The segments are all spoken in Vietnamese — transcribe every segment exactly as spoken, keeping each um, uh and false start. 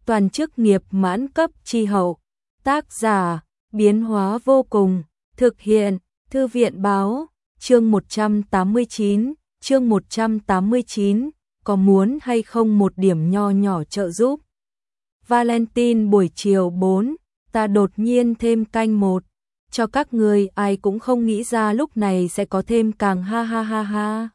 toàn chức nghiệp mãn cấp chi hậu. Tác giả, biến hóa vô cùng, thực hiện, Thư viện báo, chương một trăm tám mươi chín, chương một trăm tám mươi chín, có muốn hay không một điểm nho nhỏ trợ giúp. Valentine buổi chiều bốn, ta đột nhiên thêm canh một, cho các người ai cũng không nghĩ ra lúc này sẽ có thêm càng ha ha ha ha.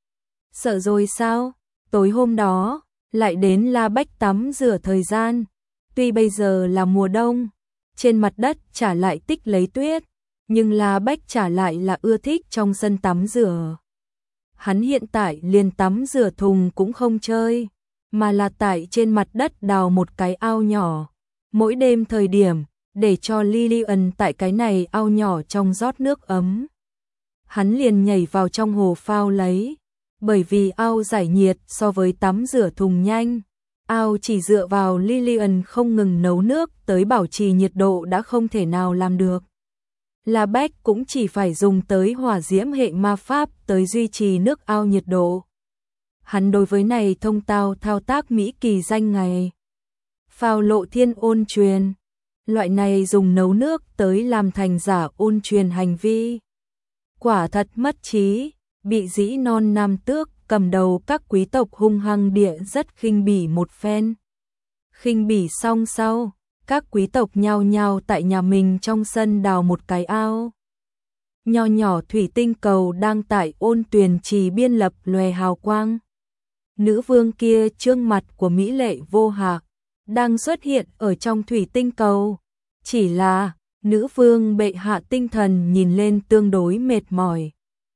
Sợ rồi sao? Tối hôm đó, lại đến La Bách tắm rửa thời gian. Tuy bây giờ là mùa đông, trên mặt đất trả lại tích lấy tuyết, nhưng La Bách trả lại là ưa thích trong sân tắm rửa. Hắn hiện tại liền tắm rửa thùng cũng không chơi, mà là tại trên mặt đất đào một cái ao nhỏ. Mỗi đêm thời điểm, để cho Lillian tại cái này ao nhỏ trong rót nước ấm. Hắn liền nhảy vào trong hồ phao lấy, bởi vì ao giải nhiệt so với tắm rửa thùng nhanh. Ao chỉ dựa vào Lillian không ngừng nấu nước tới bảo trì nhiệt độ đã không thể nào làm được. La Bách cũng chỉ phải dùng tới hỏa diễm hệ ma pháp tới duy trì nước ao nhiệt độ. Hắn đối với này thông tao thao tác Mỹ kỳ danh ngày. Phao lộ thiên ôn truyền. Loại này dùng nấu nước tới làm thành giả ôn truyền hành vi. Quả thật mất trí, bị dĩ non nam tước cầm đầu các quý tộc hung hăng địa rất khinh bỉ một phen. Khinh bỉ xong sau, các quý tộc nhao nhao tại nhà mình trong sân đào một cái ao. Nho nhỏ thủy tinh cầu đang tại ôn tuyền trì biên lập lòe hào quang. Nữ vương kia trương mặt của mỹ lệ vô hạc, đang xuất hiện ở trong thủy tinh cầu. Chỉ là, nữ vương bệ hạ tinh thần nhìn lên tương đối mệt mỏi.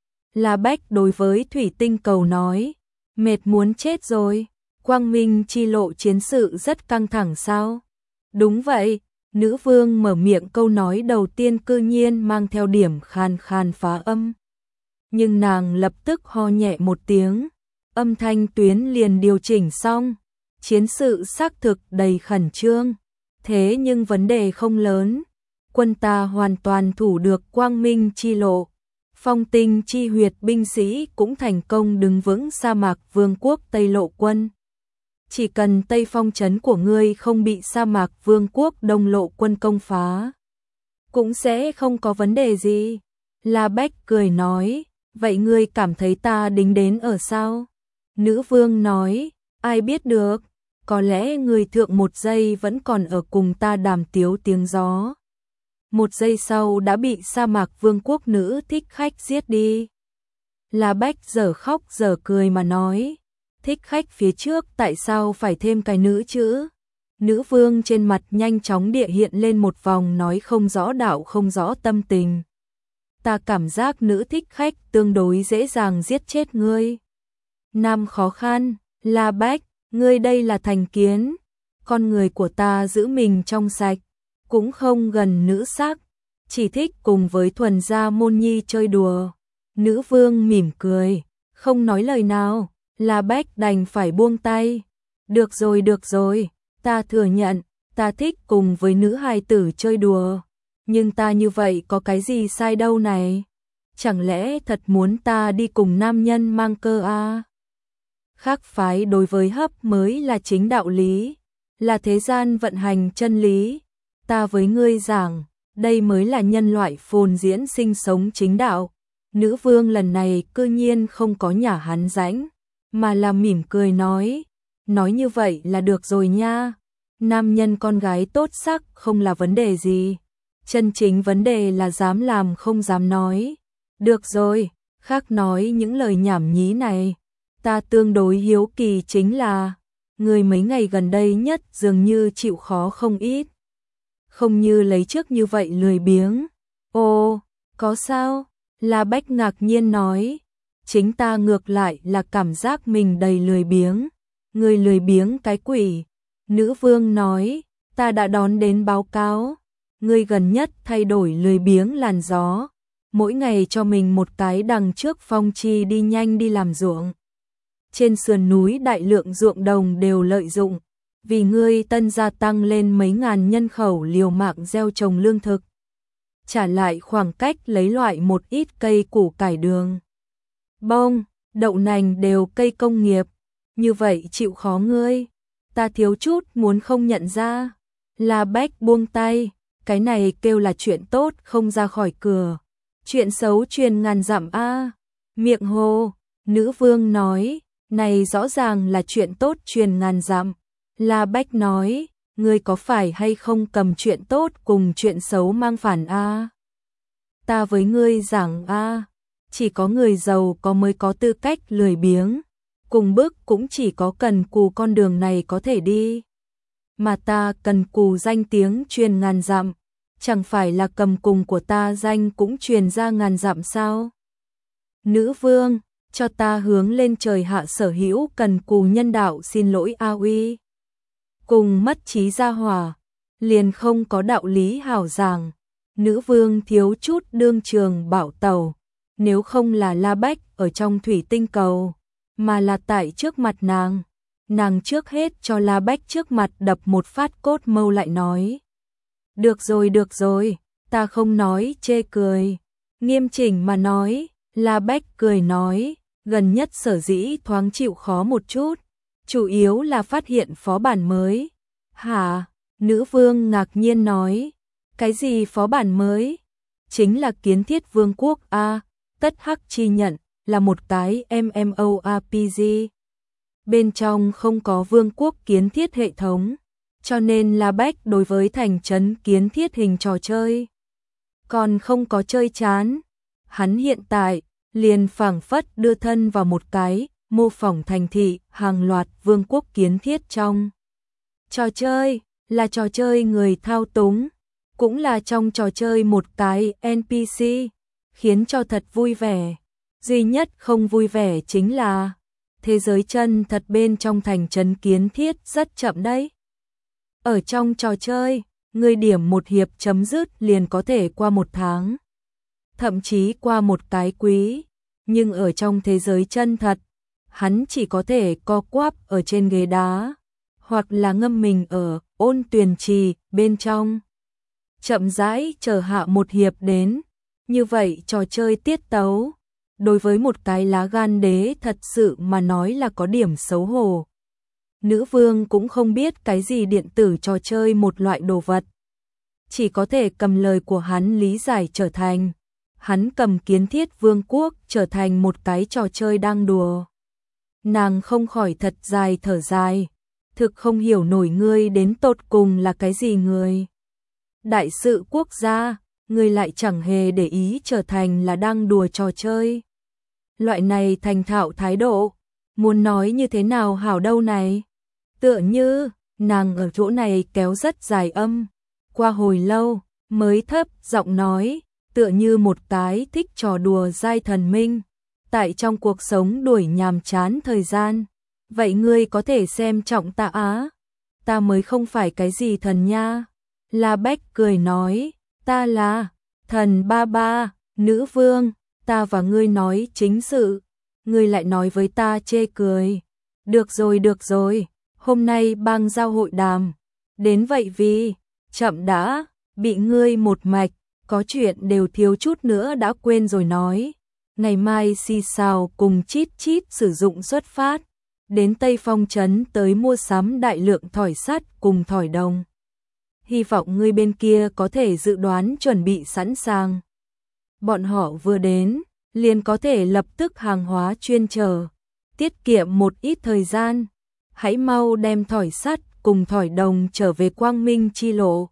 La Bách đối với thủy tinh cầu nói, mệt muốn chết rồi, quang minh chi lộ chiến sự rất căng thẳng sao? Đúng vậy, nữ vương mở miệng câu nói đầu tiên cư nhiên mang theo điểm khàn khàn phá âm. Nhưng nàng lập tức ho nhẹ một tiếng, âm thanh tuyến liền điều chỉnh xong, chiến sự xác thực đầy khẩn trương. Thế nhưng vấn đề không lớn, quân ta hoàn toàn thủ được quang minh chi lộ. Phong tinh chi huyệt binh sĩ cũng thành công đứng vững sa mạc vương quốc Tây Lộ quân. Chỉ cần Tây Phong trấn của ngươi không bị sa mạc vương quốc Đông Lộ quân công phá, cũng sẽ không có vấn đề gì. La Bách cười nói, vậy ngươi cảm thấy ta đính đến ở sao? Nữ vương nói, ai biết được, có lẽ người thượng một giây vẫn còn ở cùng ta đàm tiếu tiếng gió. Một giây sau đã bị sa mạc vương quốc nữ thích khách giết đi. La Bách giờ khóc giờ cười mà nói, thích khách phía trước tại sao phải thêm cái nữ chữ? Nữ vương trên mặt nhanh chóng địa hiện lên một vòng nói không rõ đạo không rõ tâm tình. Ta cảm giác nữ thích khách tương đối dễ dàng giết chết ngươi. Nam khó khăn, La Bách, ngươi đây là thành kiến. Con người của ta giữ mình trong sạch, cũng không gần nữ sắc, chỉ thích cùng với thuần gia môn nhi chơi đùa. Nữ vương mỉm cười, không nói lời nào. La Bách đành phải buông tay. Được rồi được rồi, ta thừa nhận, ta thích cùng với nữ hài tử chơi đùa. Nhưng ta như vậy có cái gì sai đâu này? Chẳng lẽ thật muốn ta đi cùng nam nhân mang cơ à? Khác phái đối với hấp mới là chính đạo lý, là thế gian vận hành chân lý. Ta với ngươi giảng, đây mới là nhân loại phồn diễn sinh sống chính đạo. Nữ vương lần này cư nhiên không có nhả hắn rãnh, mà là mỉm cười nói, nói như vậy là được rồi nha. Nam nhân con gái tốt sắc không là vấn đề gì, chân chính vấn đề là dám làm không dám nói. Được rồi, khác nói những lời nhảm nhí này. Ta tương đối hiếu kỳ chính là, người mấy ngày gần đây nhất dường như chịu khó không ít. Không như lấy trước như vậy lười biếng. Ồ, có sao? La Bách ngạc nhiên nói. Chính ta ngược lại là cảm giác mình đầy lười biếng. Người lười biếng cái quỷ. Nữ vương nói, ta đã đón đến báo cáo. Người gần nhất thay đổi lười biếng làn gió. Mỗi ngày cho mình một cái đằng trước phong chi đi nhanh đi làm ruộng. Trên sườn núi đại lượng ruộng đồng đều lợi dụng. Vì ngươi tân gia tăng lên mấy ngàn nhân khẩu liều mạng gieo trồng lương thực. Trả lại khoảng cách lấy loại một ít cây củ cải đường, bông, đậu nành đều cây công nghiệp. Như vậy chịu khó ngươi. ta thiếu chút muốn không nhận ra. La Bách buông tay, cái này kêu là chuyện tốt không ra khỏi cửa. Chuyện xấu truyền ngàn dặm a. Miệng hồ, nữ vương nói, này rõ ràng là chuyện tốt truyền ngàn dặm. La Bách nói, ngươi có phải hay không cầm chuyện tốt cùng chuyện xấu mang phản a? Ta với ngươi giảng a, chỉ có người giàu có mới có tư cách lười biếng, cùng bước cũng chỉ có cần cù con đường này có thể đi. Mà ta cần cù danh tiếng truyền ngàn dặm, chẳng phải là cầm cùng của ta danh cũng truyền ra ngàn dặm sao? Nữ vương, cho ta hướng lên trời hạ sở hữu cần cù nhân đạo xin lỗi a uy. Cùng mất trí gia hỏa, liền không có đạo lý hảo giảng. Nữ vương thiếu chút đương trường bảo tẩu, nếu không là La Bách ở trong thủy tinh cầu, mà là tại trước mặt nàng. Nàng trước hết cho La Bách trước mặt đập một phát cốt mâu lại nói. Được rồi được rồi, ta không nói chê cười. Nghiêm chỉnh mà nói, La Bách cười nói, gần nhất sở dĩ thoáng chịu khó một chút, chủ yếu là phát hiện phó bản mới. Hả? Nữ vương ngạc nhiên nói, cái gì phó bản mới? Chính là Kiến Thiết Vương quốc a, tất hắc chi nhận, là một cái MMORPG. Bên trong không có vương quốc kiến thiết hệ thống, cho nên La Bách đối với thành trấn kiến thiết hình trò chơi còn không có chơi chán. Hắn hiện tại liền phảng phất đưa thân vào một cái mô phỏng thành thị hàng loạt vương quốc kiến thiết trong trò chơi, là trò chơi người thao túng, cũng là trong trò chơi một cái en pê xê, khiến cho thật vui vẻ. Duy nhất không vui vẻ chính là thế giới chân thật bên trong thành trấn kiến thiết rất chậm đấy. Ở trong trò chơi, người điểm một hiệp chấm dứt liền có thể qua một tháng, thậm chí qua một cái quý, nhưng ở trong thế giới chân thật, hắn chỉ có thể co quắp ở trên ghế đá, hoặc là ngâm mình ở ôn tuyền trì bên trong, chậm rãi chờ hạ một hiệp đến. Như vậy trò chơi tiết tấu, đối với một cái lá gan đế thật sự mà nói là có điểm xấu hổ. Nữ vương cũng không biết cái gì điện tử trò chơi một loại đồ vật, chỉ có thể cầm lời của hắn lý giải trở thành, hắn cầm Kiến Thiết Vương quốc trở thành một cái trò chơi đang đùa. Nàng không khỏi thật dài thở dài, thực không hiểu nổi ngươi đến tột cùng là cái gì người. Đại sự quốc gia, ngươi lại chẳng hề để ý trở thành là đang đùa trò chơi. Loại này thành thạo thái độ, muốn nói như thế nào hảo đâu này. Tựa như, nàng ở chỗ này kéo rất dài âm, qua hồi lâu, mới thấp giọng nói, tựa như một cái thích trò đùa giai thần minh, tại trong cuộc sống đuổi nhàm chán thời gian. Vậy ngươi có thể xem trọng ta á, ta mới không phải cái gì thần nha. La Bách cười nói, ta là thần ba ba, nữ vương, ta và ngươi nói chính sự, ngươi lại nói với ta chê cười. Được rồi được rồi, hôm nay bang giao hội đàm, đến vậy vì, chậm đã, bị ngươi một mạch, có chuyện đều thiếu chút nữa đã quên rồi nói. Ngày mai xì xào cùng chít chít sử dụng xuất phát, đến Tây Phong trấn tới mua sắm đại lượng thỏi sắt cùng thỏi đồng. Hy vọng ngươi bên kia có thể dự đoán chuẩn bị sẵn sàng. Bọn họ vừa đến, liền có thể lập tức hàng hóa chuyên chở, tiết kiệm một ít thời gian. Hãy mau đem thỏi sắt cùng thỏi đồng trở về Quang Minh chi lộ.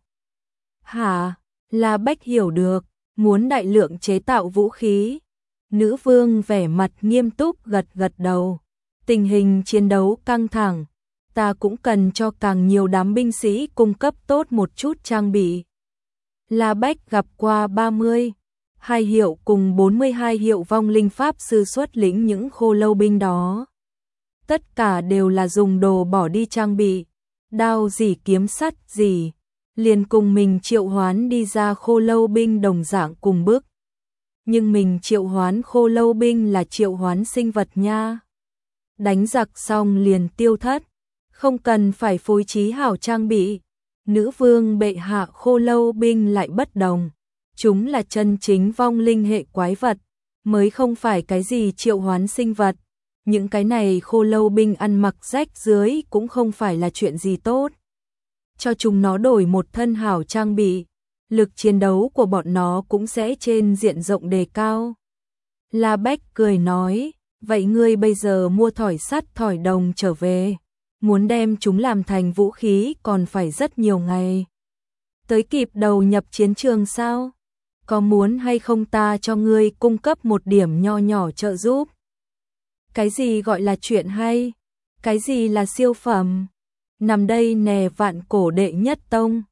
Hả? La Bách hiểu được, muốn đại lượng chế tạo vũ khí. Nữ vương vẻ mặt nghiêm túc gật gật đầu. Tình hình chiến đấu căng thẳng, ta cũng cần cho càng nhiều đám binh sĩ cung cấp tốt một chút trang bị. La Bách gặp qua ba mươi hai hiệu cùng bốn mươi hai hiệu vong linh pháp sư xuất lĩnh những khô lâu binh đó. Tất cả đều là dùng đồ bỏ đi trang bị, đao gì kiếm sắt gì, liền cùng mình triệu hoán đi ra khô lâu binh đồng dạng cùng bước. Nhưng mình triệu hoán khô lâu binh là triệu hoán sinh vật nha. Đánh giặc xong liền tiêu thất, không cần phải phối trí hảo trang bị. Nữ vương bệ hạ khô lâu binh lại bất đồng, chúng là chân chính vong linh hệ quái vật, mới không phải cái gì triệu hoán sinh vật. những cái này khô lâu binh ăn mặc rách dưới cũng không phải là chuyện gì tốt. Cho chúng nó đổi một thân hảo trang bị, lực chiến đấu của bọn nó cũng sẽ trên diện rộng đề cao. La Bách cười nói, vậy ngươi bây giờ mua thỏi sắt thỏi đồng trở về, muốn đem chúng làm thành vũ khí còn phải rất nhiều ngày. Tới kịp đầu nhập chiến trường sao? Có muốn hay không ta cho ngươi cung cấp một điểm nho nhỏ trợ giúp? Cái gì gọi là chuyện hay? Cái gì là siêu phẩm? Nằm đây nè vạn cổ đệ nhất tông.